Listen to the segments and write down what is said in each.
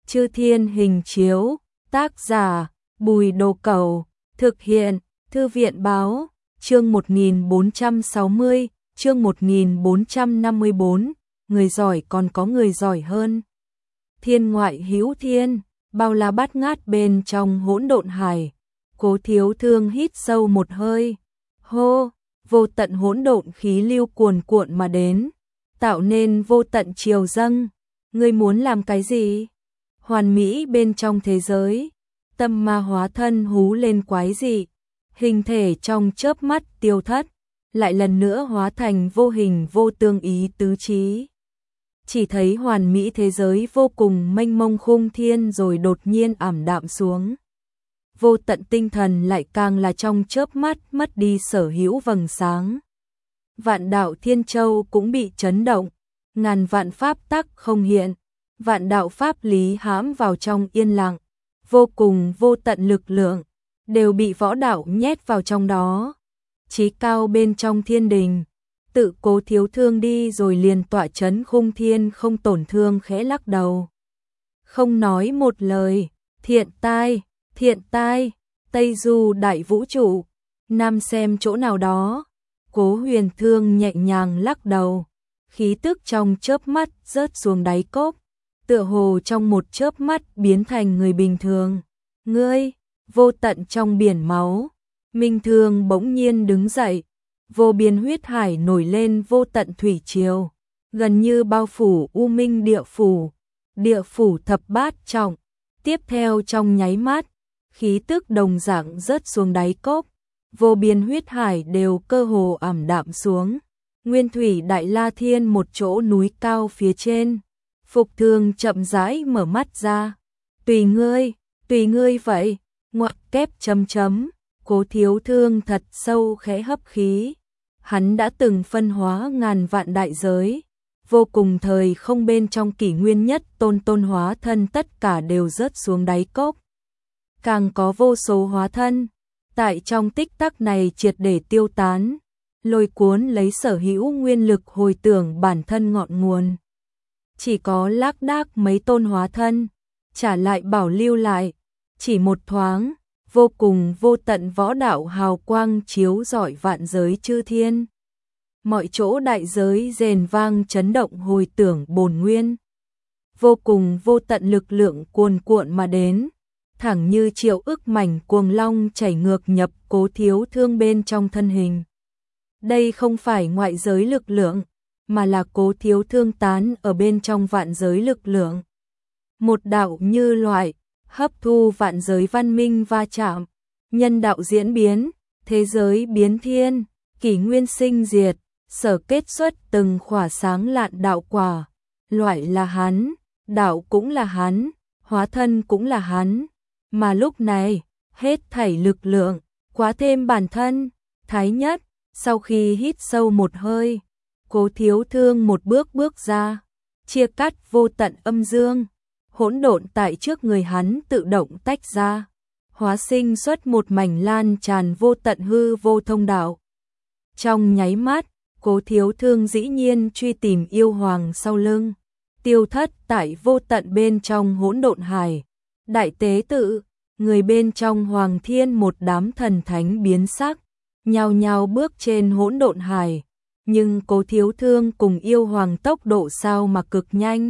Chư Thiên Hình Chiếu, tác giả Bùi Đồ Cẩu, thực hiện Thư viện báo, chương 1460, chương 1454, người giỏi còn có người giỏi hơn. Thiên ngoại hữu thiên, bao la bát ngát bên trong hỗn độn hải. Cố Thiếu Thương hít sâu một hơi, hô, vô tận hỗn độn khí lưu cuồn cuộn mà đến, tạo nên vô tận triều dâng. Ngươi muốn làm cái gì? Hoàn mỹ bên trong thế giới, tâm ma hóa thân hú lên quái dị, hình thể trong chớp mắt tiêu thất, lại lần nữa hóa thành vô hình vô tương ý tứ trí. Chỉ thấy hoàn mỹ thế giới vô cùng mênh mông khung thiên rồi đột nhiên ảm đạm xuống. Vô tận tinh thần lại càng là trong chớp mắt mất đi sở hữu vầng sáng. Vạn đạo Thiên Châu cũng bị chấn động, ngàn vạn pháp tắc không hiện, vạn đạo pháp lý hãm vào trong yên lặng, vô cùng vô tận lực lượng đều bị võ đạo nhét vào trong đó. Chí cao bên trong thiên đình, tự Cố Thiếu Thương đi rồi liền tọa chấn khung thiên không tổn thương khẽ lắc đầu. Không nói một lời, thiện tai, Tây Du đại vũ trụ, nam xem chỗ nào đó. Cố Huyền Thương nhẹ nhàng lắc đầu, khí tức trong chớp mắt rớt xuống đáy cốc, tựa hồ trong một chớp mắt biến thành người bình thường. Ngươi, vô tận trong biển máu, Minh Thương bỗng nhiên đứng dậy, vô biên huyết hải nổi lên vô tận thủy triều, gần như bao phủ U Minh địa phủ thập bát trọng. Tiếp theo trong nháy mắt, khí tức đồng dạng rớt xuống đáy cốc, vô biên huyết hải đều cơ hồ ảm đạm xuống. Nguyên thủy Đại La Thiên một chỗ núi cao phía trên, Phục Thương chậm rãi mở mắt ra. Tùy ngươi vậy, ngoặc kép chấm chấm. Cố Thiếu Thương thật sâu khẽ hấp khí. Hắn đã từng phân hóa ngàn vạn đại giới, vô cùng thời không bên trong kỷ nguyên nhất tôn hóa thân tất cả đều rớt xuống đáy cốc. Càng có vô số hóa thân, tại trong tích tắc này triệt để tiêu tán, lôi cuốn lấy sở hữu nguyên lực hồi tưởng bản thân ngọn nguồn. Chỉ có lác đác mấy tôn hóa thân, trả lại bảo lưu lại, chỉ một thoáng, vô cùng vô tận võ đạo hào quang chiếu rọi vạn giới chư thiên. Mọi chỗ đại giới rền vang chấn động hồi tưởng bổn nguyên. Vô cùng vô tận lực lượng cuồn cuộn mà đến, thẳng như triệu ức mảnh cuồng long chảy ngược nhập Cố Thiếu Thương bên trong thân hình. Đây không phải ngoại giới lực lượng, mà là Cố Thiếu Thương tán ở bên trong vạn giới lực lượng. Một đạo như loại, hấp thu vạn giới văn minh va chạm, nhân đạo diễn biến, thế giới biến thiên, kỷ nguyên sinh diệt, sở kết xuất từng khỏa sáng lạn đạo quả. Loại là hắn, đạo cũng là hắn, hóa thân cũng là hắn. Mà lúc này, hết thảy lực lượng, quá thêm bản thân, thái nhất. Sau khi hít sâu một hơi, Cố Thiếu Thương một bước bước ra, chia cắt vô tận âm dương, hỗn độn tại trước người hắn tự động tách ra, hóa sinh xuất một mảnh lan tràn vô tận hư vô thông đạo. Trong nháy mắt, Cố Thiếu Thương dĩ nhiên truy tìm yêu hoàng sau lưng, tiêu thất tại vô tận bên trong hỗn độn hải. Đại tế tự, người bên trong hoàng thiên một đám thần thánh biến sắc, nhao nhao bước trên hỗn độn hải, nhưng Cố Thiếu Thương cùng yêu hoàng tốc độ sao mà cực nhanh.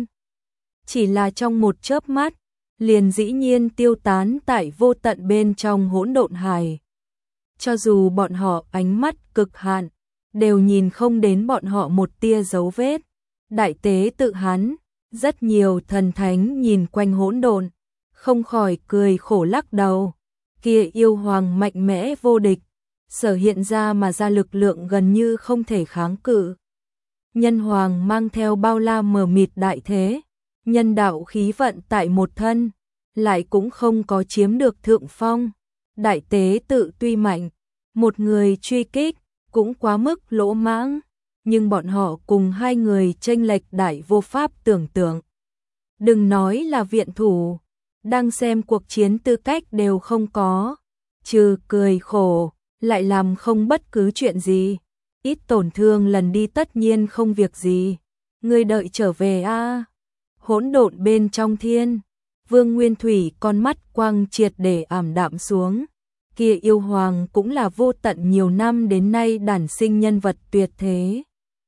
Chỉ là trong một chớp mắt, liền dĩ nhiên tiêu tán tại vô tận bên trong hỗn độn hải. Cho dù bọn họ ánh mắt cực hạn, đều nhìn không đến bọn họ một tia dấu vết. Đại tế tự hắn, rất nhiều thần thánh nhìn quanh hỗn độn, không khỏi cười khổ lắc đầu. Kia yêu hoàng mạnh mẽ vô địch, sở hiện ra mà ra lực lượng gần như không thể kháng cự. Nhân hoàng mang theo bao la mờ mịt đại thế, nhân đạo khí vận tại một thân, lại cũng không có chiếm được thượng phong. Đại tế tự tuy mạnh, một người truy kích cũng quá mức lỗ mãng, nhưng bọn họ cùng hai người chênh lệch đại vô pháp tưởng tượng. Đừng nói là viện thủ, đang xem cuộc chiến tư cách đều không có, trừ cười khổ, lại làm không bất cứ chuyện gì. Ít tổn thương lần đi tất nhiên không việc gì. Ngươi đợi trở về a. Hỗn độn bên trong thiên, Vương Nguyên Thủy con mắt quang triệt để ảm đạm xuống. Kia yêu hoàng cũng là vô tận nhiều năm đến nay đản sinh nhân vật tuyệt thế.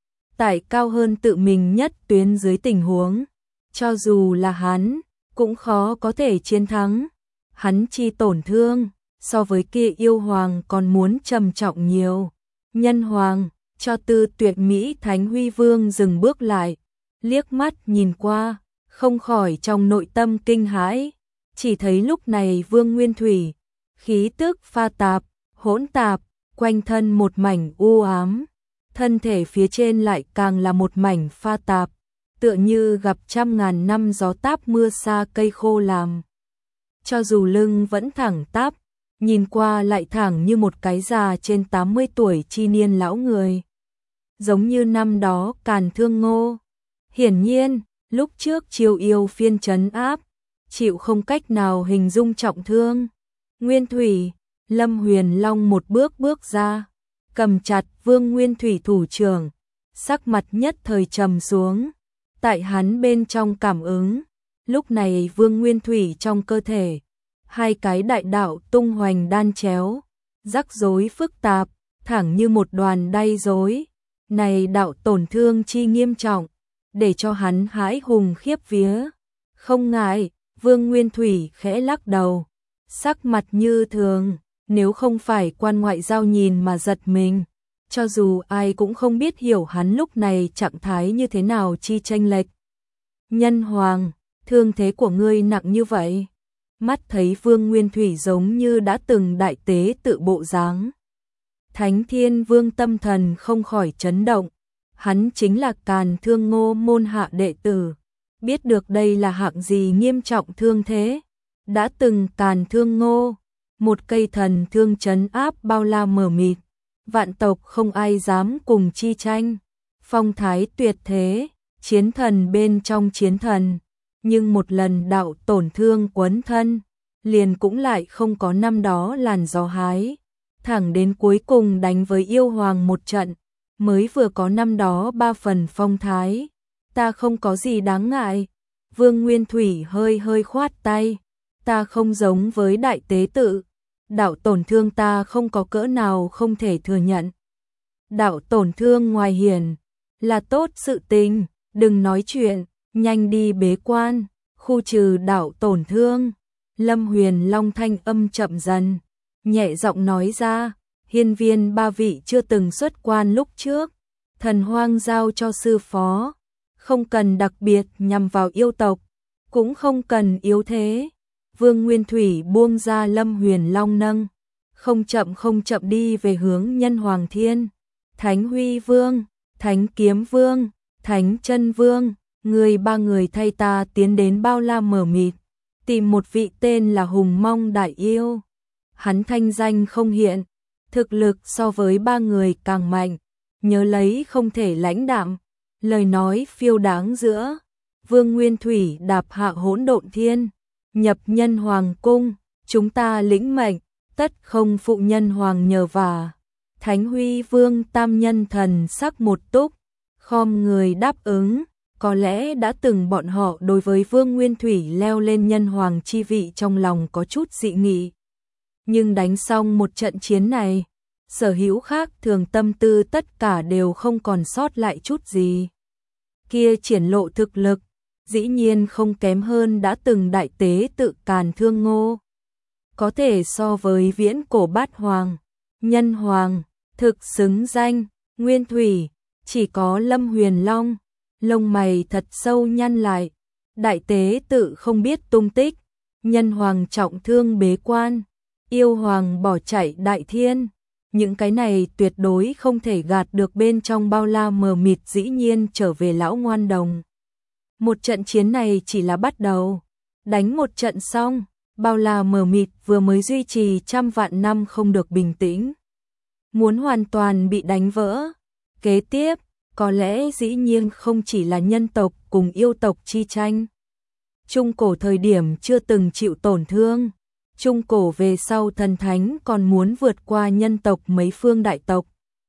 Tại cao hơn tự mình nhất tuyến dưới tình huống, cho dù là hắn, cũng khó có thể chiến thắng. Hắn chi tổn thương, so với kia yêu hoàng còn muốn trầm trọng nhiều. Nhân hoàng, cho Tư Tuyệt Mỹ Thánh Huy Vương dừng bước lại, liếc mắt nhìn qua, không khỏi trong nội tâm kinh hãi, chỉ thấy lúc này Vương Nguyên Thủy, khí tức pha tạp, hỗn tạp, quanh thân một mảnh u ám, thân thể phía trên lại càng là một mảnh pha tạp, tựa như gặp trăm ngàn năm gió táp mưa xa cây khô làm. Cho dù lưng vẫn thẳng tắp, nhìn qua lại thẳng như một cái già trên 80 tuổi chi niên lão người. Giống như năm đó Càn Thương Ngô. Hiển nhiên, lúc trước chiêu yêu phiên trấn áp, chịu không cách nào hình dung trọng thương. Nguyên Thủy, Lâm Huyền Long một bước bước ra, cầm chặt Vương Nguyên Thủy thủ trưởng, sắc mặt nhất thời trầm xuống. Tại hắn bên trong cảm ứng, lúc này Vương Nguyên Thủy trong cơ thể, hai cái đại đạo tung hoành đan chéo, rắc rối phức tạp, thẳng như một đoàn đay rối. Này đạo tổn thương chi nghiêm trọng, để cho hắn hãi hùng khiếp vía. Không ngại, Vương Nguyên Thủy khẽ lắc đầu, sắc mặt như thường, nếu không phải quan ngoại giao nhìn mà giật mình, cho dù ai cũng không biết hiểu hắn lúc này trạng thái như thế nào chi chênh lệch. Nhân hoàng, thương thế của ngươi nặng như vậy. Mắt thấy Vương Nguyên Thủy giống như đã từng đại tế tự bộ dáng. Thánh Thiên Vương tâm thần không khỏi chấn động, hắn chính là Càn Thương Ngô môn hạ đệ tử, biết được đây là hạng gì nghiêm trọng thương thế. Đã từng Càn Thương Ngô, một cây thần thương trấn áp bao la mờ mịt, vạn tộc không ai dám cùng chi tranh, phong thái tuyệt thế, chiến thần bên trong chiến thần, nhưng một lần đạo tổn thương quấn thân, liền cũng lại không có năm đó làn gió hái, thẳng đến cuối cùng đánh với yêu hoàng một trận, mới vừa có năm đó 3 phần phong thái. Ta không có gì đáng ngại. Vương Nguyên Thủy hơi hơi khoát tay, ta không giống với đại tế tự, đạo tổn thương ta không có cỡ nào không thể thừa nhận. Đạo tổn thương ngoài hiển là tốt sự tình, đừng nói chuyện, nhanh đi bế quan, khu trừ đạo tổn thương. Lâm Huyền Long thanh âm chậm dần, nhẹ giọng nói ra, hiên viên 3 vị chưa từng xuất quan lúc trước, thần hoang giao cho sư phó, không cần đặc biệt nhằm vào yêu tộc, cũng không cần yếu thế. Vương Nguyên Thủy buông ra Lâm Huyền Long nâng, không chậm đi về hướng Nhân Hoàng Thiên. Thánh Huy Vương, Thánh Kiếm Vương, Thánh Chân Vương, người 3 người thay ta tiến đến bao la mờ mịt, tìm một vị tên là Hùng Mong đại yêu. Hắn thanh danh không hiện, thực lực so với 3 người càng mạnh, nhớ lấy không thể lãnh đạm. Lời nói phiêu đáng giữa, Vương Nguyên Thủy đạp hạ hỗn độn thiên, nhập Nhân Hoàng cung, chúng ta lĩnh mệnh, tất không phụ Nhân Hoàng nhờ vả. Thánh Huy Vương tam nhân thần sắc một túc, khom người đáp ứng. Có lẽ đã từng bọn họ đối với Vương Nguyên Thủy leo lên Nhân Hoàng chi vị trong lòng có chút dị nghị. Nhưng đánh xong một trận chiến này, sở hữu khác thường tâm tư tất cả đều không còn sót lại chút gì. Kia triển lộ thực lực, dĩ nhiên không kém hơn đã từng đại tế tự Càn Thương Ngô. Có thể so với viễn cổ bát hoàng, Nhân Hoàng, thực xứng danh. Nguyên Thủy, chỉ có Lâm Huyền Long, lông mày thật sâu nhăn lại. Đại tế tự không biết tung tích, Nhân Hoàng trọng thương bế quan, yêu hoàng bỏ chạy đại thiên. Những cái này tuyệt đối không thể gạt được bên trong bao la mờ mịt dĩ nhiên trở về lão ngoan đồng. Một trận chiến này chỉ là bắt đầu, đánh một trận xong, bao la mờ mịt vừa mới duy trì trăm vạn năm không được bình tĩnh. Muốn hoàn toàn bị đánh vỡ, kế tiếp, có lẽ dĩ nhiên không chỉ là nhân tộc cùng yêu tộc chi tranh. Trung cổ thời điểm chưa từng chịu tổn thương, trung cổ về sau thần thánh còn muốn vượt qua nhân tộc mấy phương đại tộc.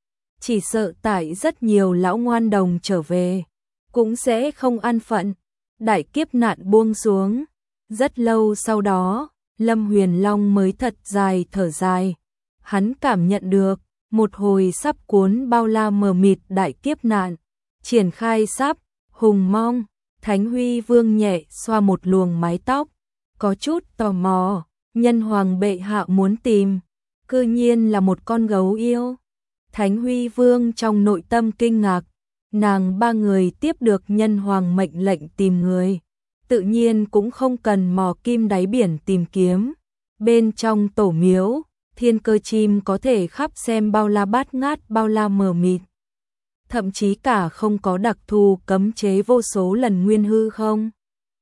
Chỉ sợ tại rất nhiều lão ngoan đồng trở về, cũng sẽ không an phận. Đại kiếp nạn buông xuống, Rất lâu sau đó, Lâm Huyền Long mới thật dài thở dài. Hắn cảm nhận được, một hồi sắp cuốn bao la mờ mịt đại kiếp nạn, triển khai sắp, hùng mong. Thánh Huy Vương nhẹ xoa một luồng mái tóc, có chút tò mò, nhân hoàng bệ hạ muốn tìm, cư nhiên là một con gấu yêu. Thánh Huy Vương trong nội tâm kinh ngạc, nàng ba người tiếp được nhân hoàng mệnh lệnh tìm người, tự nhiên cũng không cần mò kim đáy biển tìm kiếm. Bên trong tổ miếu, thiên cơ chim có thể khắp xem bao la bát ngát bao la mờ mịt. Thậm chí cả không có đặc thù cấm chế vô số lần nguyên hư không.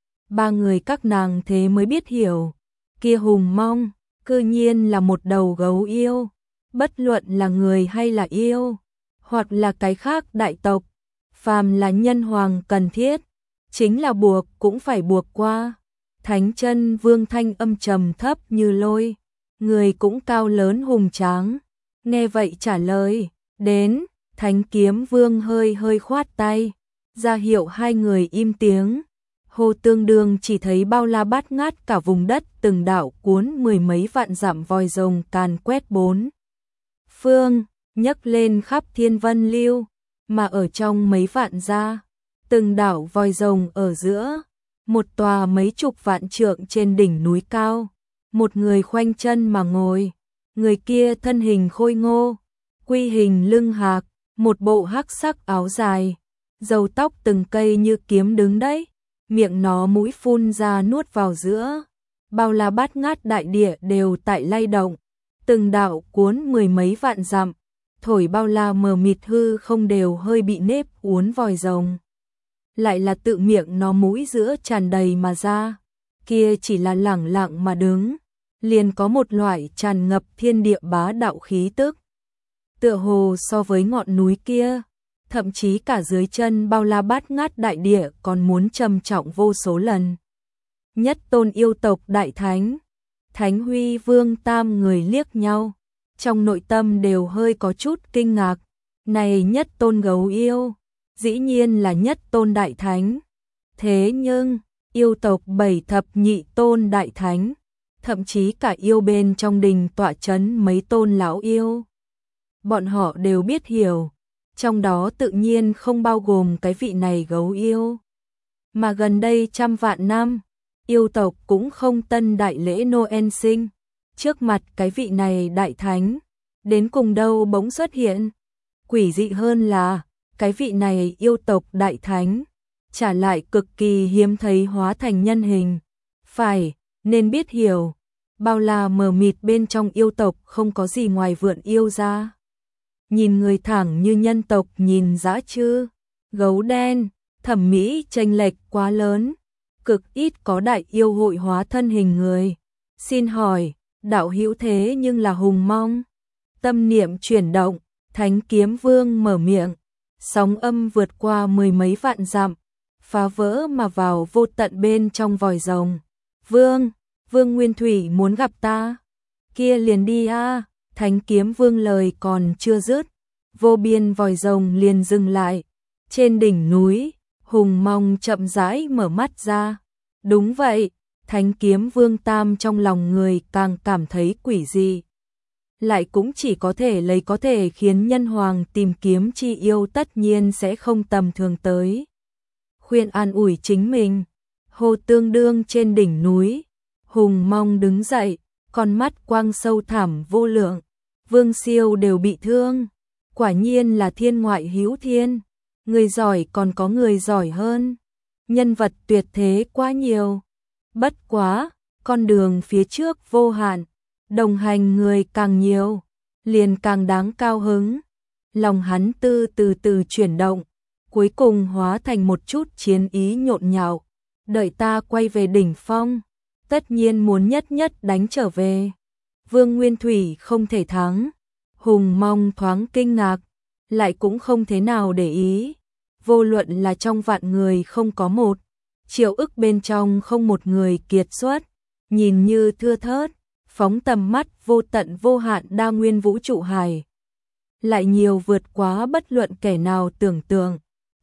Ba người các nàng thế mới biết hiểu, kia hùng mong, cư nhiên là một đầu gấu yêu, bất luận là người hay là yêu, hoặc là cái khác đại tộc, phàm là nhân hoàng cần thiết, chính là buộc cũng phải buộc qua. Thánh Chân Vương thanh âm trầm thấp như lôi, người cũng cao lớn hùng tráng, nghe vậy trả lời, đến. Thánh Kiếm Vương hơi hơi khoát tay, ra hiệu hai người im tiếng. Hồ Tương Đương chỉ thấy bao la bát ngát cả vùng đất, từng đạo cuốn mười mấy vạn dặm vòi rồng càn quét bốn phương, nhấc lên khắp thiên vân lưu, mà ở trong mấy vạn gia, từng đạo vòi rồng ở giữa, một tòa mấy chục vạn trượng trên đỉnh núi cao, một người khoanh chân mà ngồi, người kia thân hình khôi ngô, quy hình lưng hạc, một bộ hắc sắc áo dài, râu tóc từng cây như kiếm đứng đấy, miệng nó mũi phun ra nuốt vào giữa, bao la bát ngát đại địa đều tại lay động, từng đạo cuốn mười mấy vạn dặm, thổi bao la mờ mịt hư không đều hơi bị nếp uốn vòi rồng. Lại là tự miệng nó mũi giữa tràn đầy mà ra, kia chỉ là lẳng lặng mà đứng, liền có một loại tràn ngập thiên địa bá đạo khí tức. Tựa hồ so với ngọn núi kia, thậm chí cả dưới chân bao la bát ngát đại địa còn muốn trầm trọng vô số lần. Nhất tôn yêu tộc đại thánh, Thánh Huy Vương tam người liếc nhau, trong nội tâm đều hơi có chút kinh ngạc, này nhất tôn gấu yêu, dĩ nhiên là nhất tôn đại thánh. Thế nhưng, yêu tộc bảy thập nhị tôn đại thánh, thậm chí cả yêu bên trong đình tọa chấn mấy tôn lão yêu. Bọn họ đều biết hiểu, trong đó tự nhiên không bao gồm cái vị này gấu yêu. Mà gần đây trăm vạn năm, yêu tộc cũng không tân đại lễ Noel sinh, trước mặt cái vị này đại thánh, đến cùng đâu bỗng xuất hiện. Quỷ dị hơn là, cái vị này yêu tộc đại thánh, trả lại cực kỳ hiếm thấy hóa thành nhân hình. Phải, nên biết hiểu, bao la mờ mịt bên trong yêu tộc không có gì ngoài vượn yêu ra. Nhìn người thẳng như nhân tộc nhìn dã chư, gấu đen, thẩm mỹ chênh lệch quá lớn, cực ít có đại yêu hội hóa thân hình người. Xin hỏi, đạo hữu thế nhưng là hùng mong. Tâm niệm chuyển động, Thánh Kiếm Vương mở miệng, sóng âm vượt qua mười mấy vạn dặm, phá vỡ mà vào vô tận bên trong vòi rồng. Vương Nguyên Thủy muốn gặp ta, kia liền đi a. Thánh Kiếm Vương lời còn chưa dứt, vô biên vòi rồng liền dừng lại. Trên đỉnh núi, hùng mong chậm rãi mở mắt ra. Đúng vậy, Thánh Kiếm Vương tam trong lòng người càng cảm thấy quỷ dị. Lại cũng chỉ có thể khiến nhân hoàng tìm kiếm chi yêu tất nhiên sẽ không tầm thường tới. Khuyên an ủi chính mình, Hồ Tương Đương trên đỉnh núi, hùng mong đứng dậy, con mắt quang sâu thẳm vô lượng. Vương siêu đều bị thương, quả nhiên là thiên ngoại hữu thiên, người giỏi còn có người giỏi hơn, nhân vật tuyệt thế quá nhiều. Bất quá, con đường phía trước vô hạn, đồng hành người càng nhiều, liền càng đáng cao hứng. Lòng hắn từ từ chuyển động, cuối cùng hóa thành một chút chiến ý nhộn nhạo. Đợi ta quay về đỉnh phong, tất nhiên muốn nhất đánh trở về. Vương Nguyên Thủy không thể thắng. Hùng mong thoáng kinh ngạc, lại cũng không thế nào để ý. Vô luận là trong vạn người không có một, triệu ức bên trong không một người kiệt xuất, nhìn như thưa thớt, phóng tầm mắt vô tận vô hạn đa nguyên vũ trụ hải. Lại nhiều vượt quá bất luận kẻ nào tưởng tượng.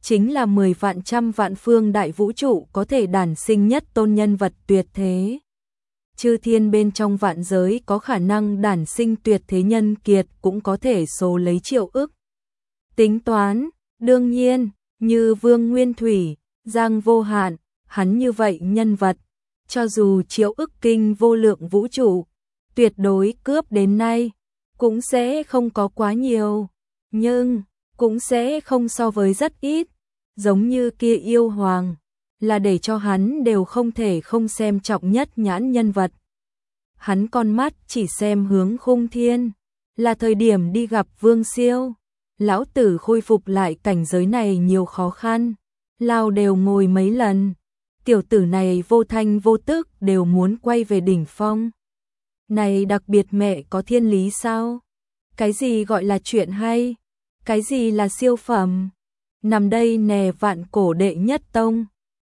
chính là 10 vạn trăm vạn phương đại vũ trụ có thể đản sinh nhất tôn nhân vật tuyệt thế. Chư thiên bên trong vạn giới có khả năng đản sinh tuyệt thế nhân kiệt cũng có thể số lấy triệu ức. Tính toán, đương nhiên, như Vương Nguyên Thủy, Giang Vô Hạn, hắn như vậy nhân vật, cho dù triệu ức kinh vô lượng vũ trụ, tuyệt đối cướp đến nay, cũng sẽ không có quá nhiều, nhưng cũng sẽ không so với rất ít, giống như kia yêu hoàng, là để cho hắn đều không thể không xem trọng nhất nhãn nhân vật. Hắn con mắt chỉ xem hướng khung thiên, là thời điểm đi gặp Vương Siêu. Lão tử khôi phục lại cảnh giới này nhiều khó khăn, lao đều ngồi mấy lần. Tiểu tử này vô thanh vô tức đều muốn quay về đỉnh phong. Này đặc biệt mẹ có thiên lý sao? Cái gì gọi là chuyện hay? Cái gì là siêu phẩm? Nằm đây nè vạn cổ đệ nhất tông.